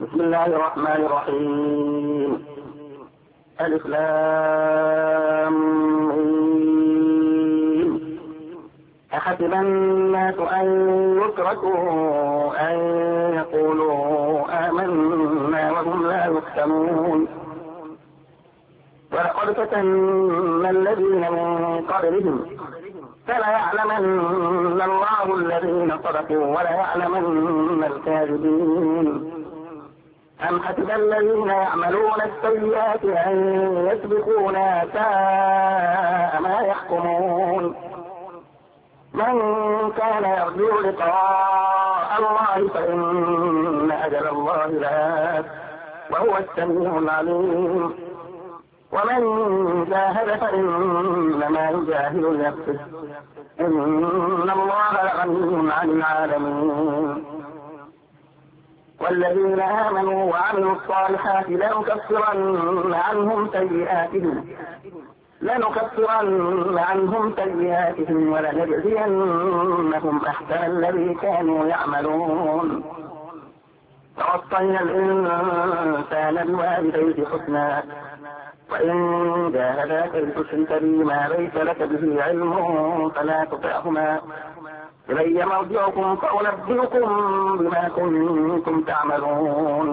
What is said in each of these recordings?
بسم الله الرحمن الرحيم. ألف لام ميم. أحسب الناس أن يتركوا أن يقولوا آمنا وهم لا يفتنون. ولقد فتنا الذين من قبلهم فليعلمن الله الذين صدقوا وليعلمن الكاذبين. أم حسب الذين يعملون السيئات أن يسبقونا ساء ما يحكمون. من كان يرجو لقاء الله فإن أجل الله لآت وهو السميع العليم. ومن جاهد فإنما يجاهد لنفسه إن الله لغني عن العالمين. والذين آمنوا وعملوا الصالحات لنكفرن عنهم سيئاتهم ولنجزينهم أحسن الذي كانوا يعملون. ووصينا الإنسان بوالديه حسنا وإن جاهداك لتشرك بي ما ليس لك به علم فلا تطعهما إلي مرجعكم فأنبئكم بما كنتم تعملون.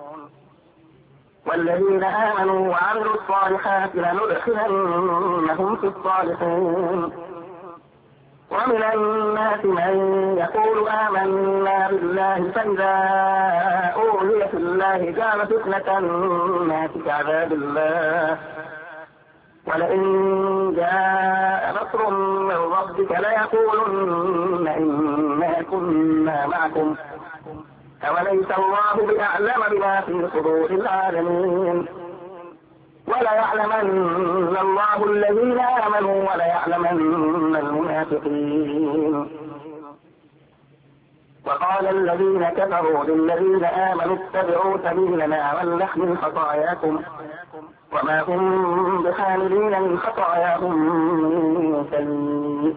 والذين آمنوا وعملوا الصالحات لندخلنهم في الصالحين. ومن الناس من يقول آمنا بالله فإذا أوذي في الله كان فتنة الناس كعذاب الله ولئن جاء نصر من ربك ليقولن إنا كنا معكم أوليس الله بأعلم بما في صدور العالمين. وليعلمن الله الذين آمنوا وليعلمن المنافقين. وقال الذين كفروا للذين آمنوا اتبعوا سبيلنا ولنحمل خطاياكم وما هم بحاملين من خطاياهم من شيء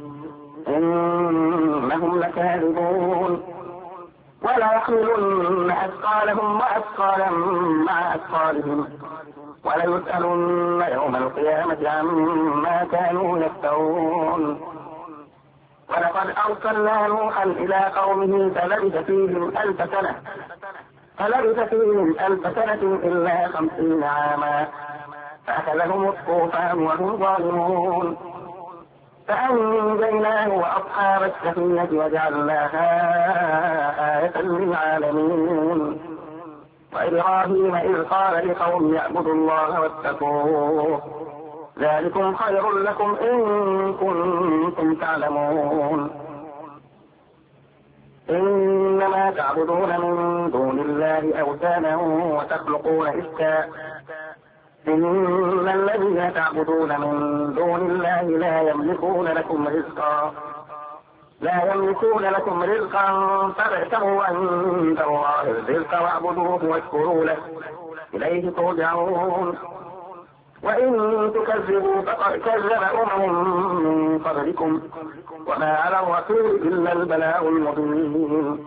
إنهم لكاذبون. ولا يحملن أثقالهم وأثقالا مع أثقالهم وليسألن يوم القيامة عما كانوا يفترون. ولقد أرسلنا نوحا إلى قومه فلبث فيهم ألف سنة إلا 50 عاما فأخذهم الطوفان وهم ظالمون فأنجيناه وأصحاب السفينة وجعلناها آية للعالمين. وإبراهيم إذ قال لقوم يعبدوا الله واتقوه ذلكم خير لكم إن كنتم تعلمون. إنما تعبدون من دون الله أوثانا وتخلقون إفكا إن الذين تعبدون من دون الله لا يملكون لكم رزقا فابتغوا عند الله الرزق واعبدوه واشكروا له إليه ترجعون. وإن تكذبوا فقد كذب من قبلكم وما على الرسول إلا البلاغ المبين.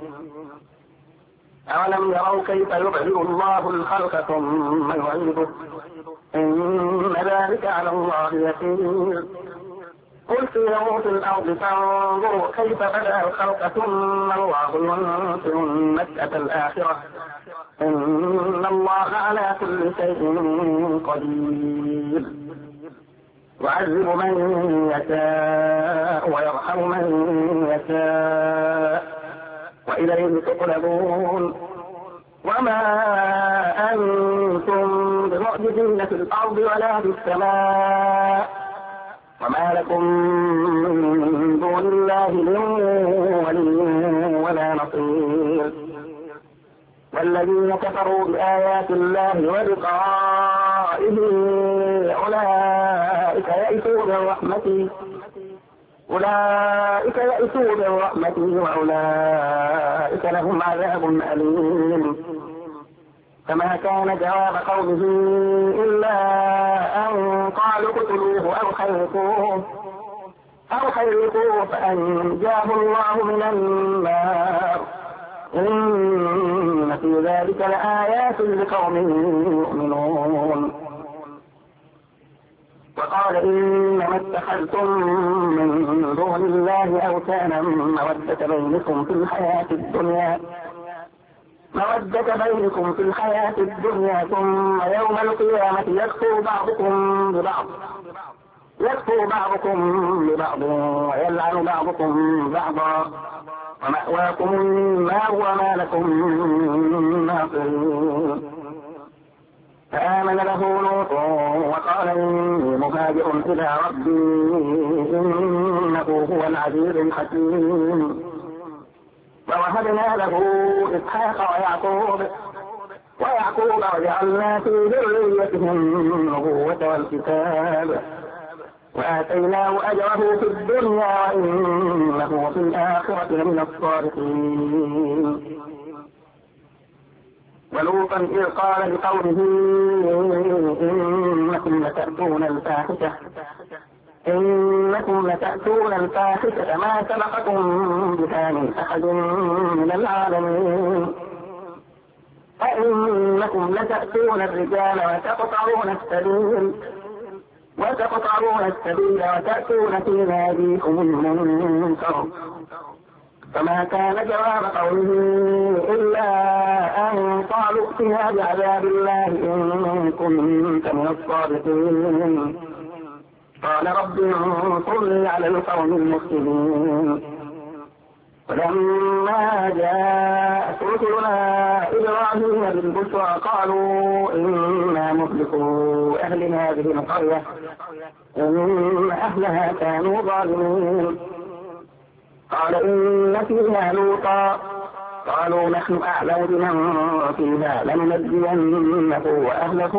أولم يروا كيف يبدئ الله الخلق ثم يعيده إن ذلك على الله يسير. قل سيروا في الأرض فانظروا كيف بدأ الخلق ثم الله ينشئ النشأة الآخرة إن الله على كل شيء قدير. يعذب من يشاء ويرحم من يشاء وإليه تقلبون. وما أنتم بمعجزين في الأرض ولا في السماء وما لكم من دون الله من ولي ولا نصير. والذين كفروا بآيات الله ولقائه أولئك يئسوا من رحمتي وأولئك لهم عذاب أليم. فما كان جواب قومه إلا أن قالوا اقتلوه أو حرقوه فأنجاه الله من النار إن في ذلك لآيات لقوم يؤمنون. وقال إنما اتخذتم من دون الله أوثانا مودة بينكم في الحياة الدنيا ثم يوم القيامة يكفر بعضكم ببعض ويلعن بعضكم بعضا ومأواكم النار وما لكم من ناصرين. فآمن له لوط وقال إني مهاجر إلى ربي إنه هو العزيز الحكيم. ووهبنا له إسحاق ويعقوب وجعلنا في ذريته النبوة والكتاب وآتيناه أجره في الدنيا وإنه في الآخرة لمن الصالحين. ولوطا إذ قال لقومه إنكم لتأتون الفاحشة ما سبقكم بها من أحد من العالمين أئنكم لتأتون الرجال وتقطعون السبيل وتأتون في ناديكم المنكر. فما كان جواب قومه إلا أن قالوا ائتنا بعذاب الله إن كنت من الصادقين. قال رب انصرني على القوم المفسدين. ولما جاءت رسلنا إبراهيم بالبشرى قالوا إنا مهلكو أهل هذه القرية إن أهلها كانوا ظالمين. قال إن فيها لوطا قالوا نحن أعلم بمن فيها لننجينه وأهله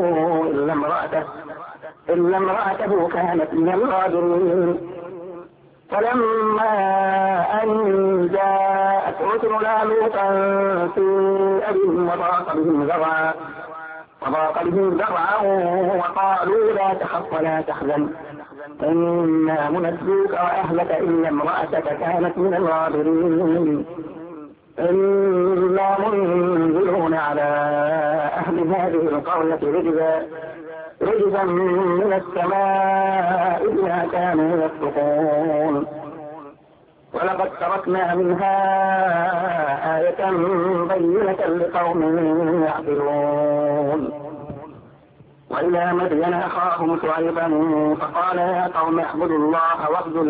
إلا امرأته كانت من الغابرين. فلما أن جاءت رسلنا لوطا سيء بهم وضاق بهم ذرعا وقالوا لا تخف ولا تحزن إنا منجوك وأهلك إلا امرأتك كانت من الغابرين. إنا منزلون على أهل هذه القرية رجزا من السماء بما كانوا يفسقون. ولقد تركنا منها آية بينة لقوم يعقلون. وإلى مدين أخاهم شعيبا فقال يا قوم اعبدوا الله وارجوا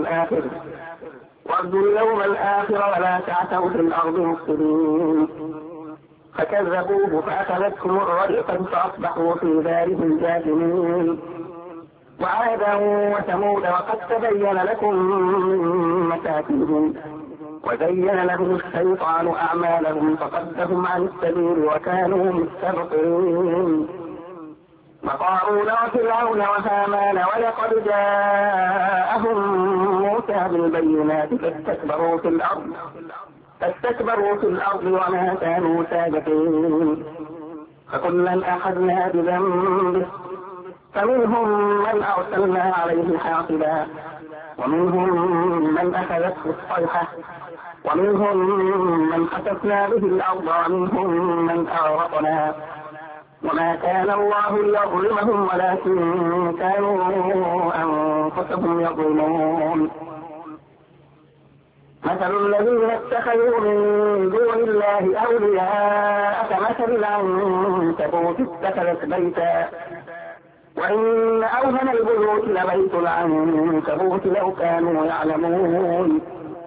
اليوم الآخر ولا تعثوا في الأرض مفسدين. فكذبوه فأخذتهم الرجفة فأصبحوا في دارهم جاثمين. وعادا وثمود وقد تبين لكم من مساكنهم وزين لهم الشيطان أعمالهم فصدهم عن السبيل وكانوا مستبصرين. وقارون وفرعون وهامان ولقد جاءهم موسى بالبينات فاستكبروا في الأرض وما كانوا سابقين. فكلا أخذنا بذنبه فمنهم من أرسلنا عليه حاصبا ومنهم من أخذته الصيحة ومنهم من خسفنا به الأرض ومنهم من أغرقنا. وما كان الله ليظلمهم ولكن كانوا أنفسهم يظلمون. مثل الذين اتخذوا من دون الله أولياء كمثل العنكبوت اتخذت بيتا وإن أوهن البيوت لبيت العنكبوت لو كانوا يعلمون.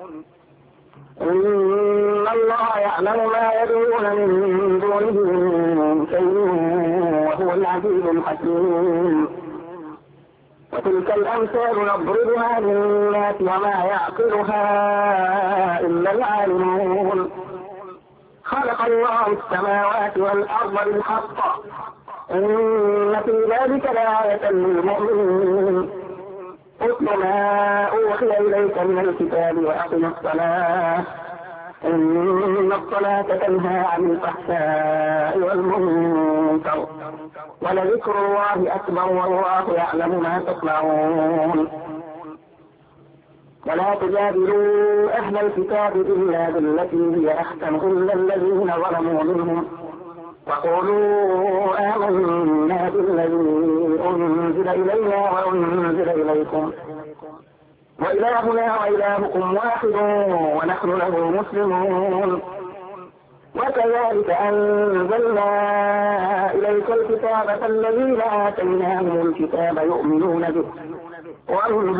إن الله يعلم ما يدعون من دونه من شيء وهو العزيز الحكيم. وتلك الأمثال نضربها للناس وما يعقلها إلا العالمون. خلق الله السماوات والأرض بالحق إن في ذلك لآية للمؤمنين. اتل ما أوحي إليك من الكتاب وأقم الصلاة إن الصلاة تنهى عن الفحشاء والمنكر ولذكر الله أكبر والله يعلم ما تصنعون. ولا تجادلوا أهل الكتاب إلا بالتي هي أحسن إلا الذين ظلموا منهم وقولوا آمنا بالذي أنزل إلينا وأنزل إليكم وإلهنا وإلهكم واحد ونحن له مسلمون وكذلك أنزلنا إليك الكتاب فالذين آتيناهم الكتاب يؤمنون به ومن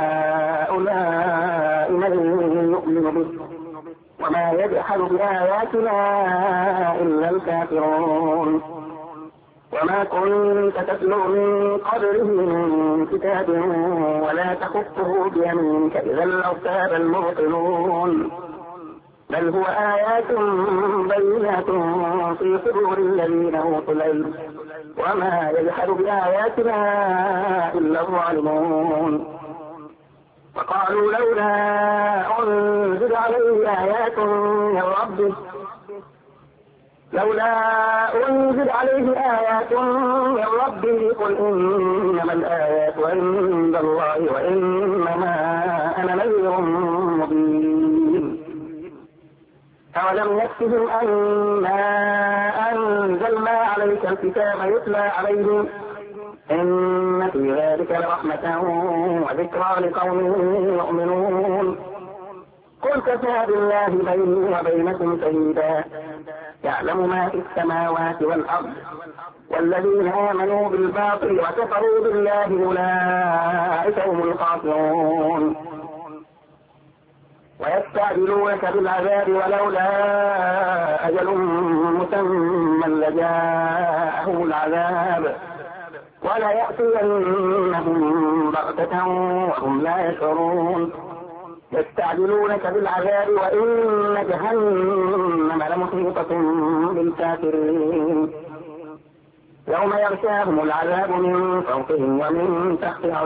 هؤلاء من يؤمن به وما يجحد بآياتنا إلا الكافرون وما كنت تتلو من قبله من كتاب ولا تخطه بيمينك إذا لارتاب المبطلون بل هو آيات بينات في صدور الذين أوتوا العلم وما يجحد بآياتنا إلا الظالمون وقالوا لولا أنزل عليه آيات من ربه قل إنما الآيات عند الله وإنما أنا نذير مبين أولم يكفهم أنا أنزلنا عليك الكتاب يتلى عليهم إن في ذلك لرحمة وذكرى لقوم يؤمنون قل كفى بالله بيني وبينكم شهيدا يعلم ما في السماوات والأرض والذين آمنوا بالباطل وكفروا بالله أولئك هم الخاسرون ويستعجلونك بالعذاب ولولا أجل مسمى لجاءهم العذاب ولا يأتينهم بغتة وهم لا يشعرون يستعجلونك بالعذاب وإن جهنم لمحيطة بالكافرين يوم يغشاهم العذاب من فوقهم ومن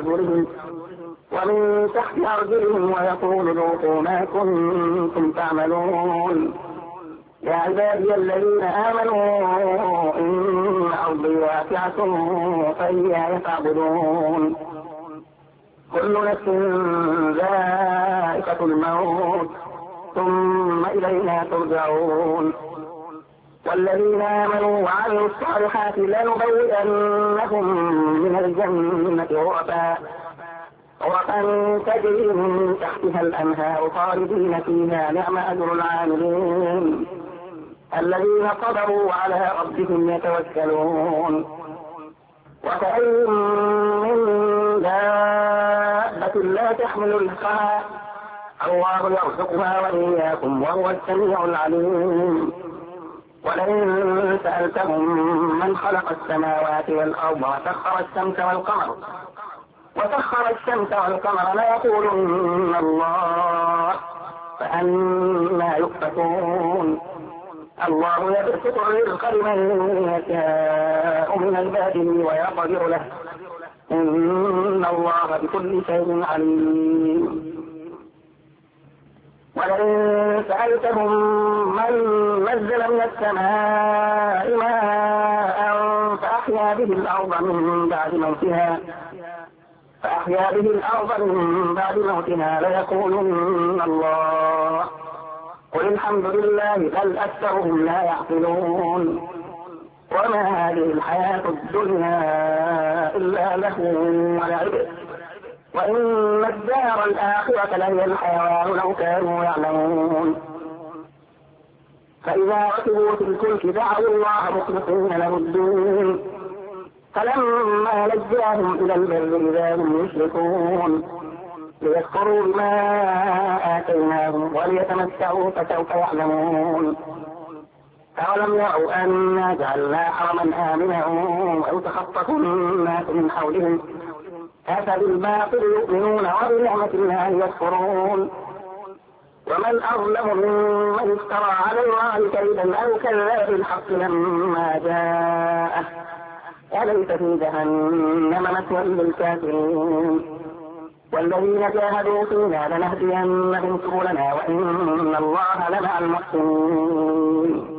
تحت أرجلهم ويقول ذوقوا ما كنتم تعملون يا عبادي الذين آمنوا إن أرضي واسعة فإياي فاعبدون كل نفس ذائقة الموت ثم إلينا ترجعون والذين آمنوا وعملوا الصالحات لنبوئنهم من الجنة غرفا تجري من تحتها الأنهار خالدين فيها نعم أجر العاملين الذين صبروا وعلى ربهم يتوكلون وكأي من دابة لا تحمل رزقها الله يرزقها وإياكم وهو السميع العليم ولئن سألتهم من خلق السماوات والأرض وسخر الشمس والقمر ليقولن الله فأنى يؤفكون الله يبسط الرزق لمن يشاء من عباده ويقدر له إن الله بكل شيء عليم ولئن سألتهم من نزل من السماء ماء فأحيا به الأرض من بعد موتها ليقولن الله قل الحمد لله بل أكثرهم لا يعقلون وما هذه الحياة الدنيا إلا لهو ولعب وإن الدار الآخرة لهي الحيوان لو كانوا يعلمون فإذا ركبوا في الفلك دعوا الله مخلصين له الدين فلما نجاهم إلى البر إذا هم يشركون ليكفروا بما آتيناهم وليتمتعوا فسوف يعلمون أولم يروا أنا جعلنا حرما آمنا ويتخطف الناس من حولهم أفبالباطل يؤمنون وبنعمة الله يكفرون ومن أظلم ممن افترى على الله كذبا أو كذب بالحق لما جاءه أليس في جهنم مثوى للكافرين والذين جاهدوا فينا لنهدينهم سبلنا وإن الله لمع المحسنين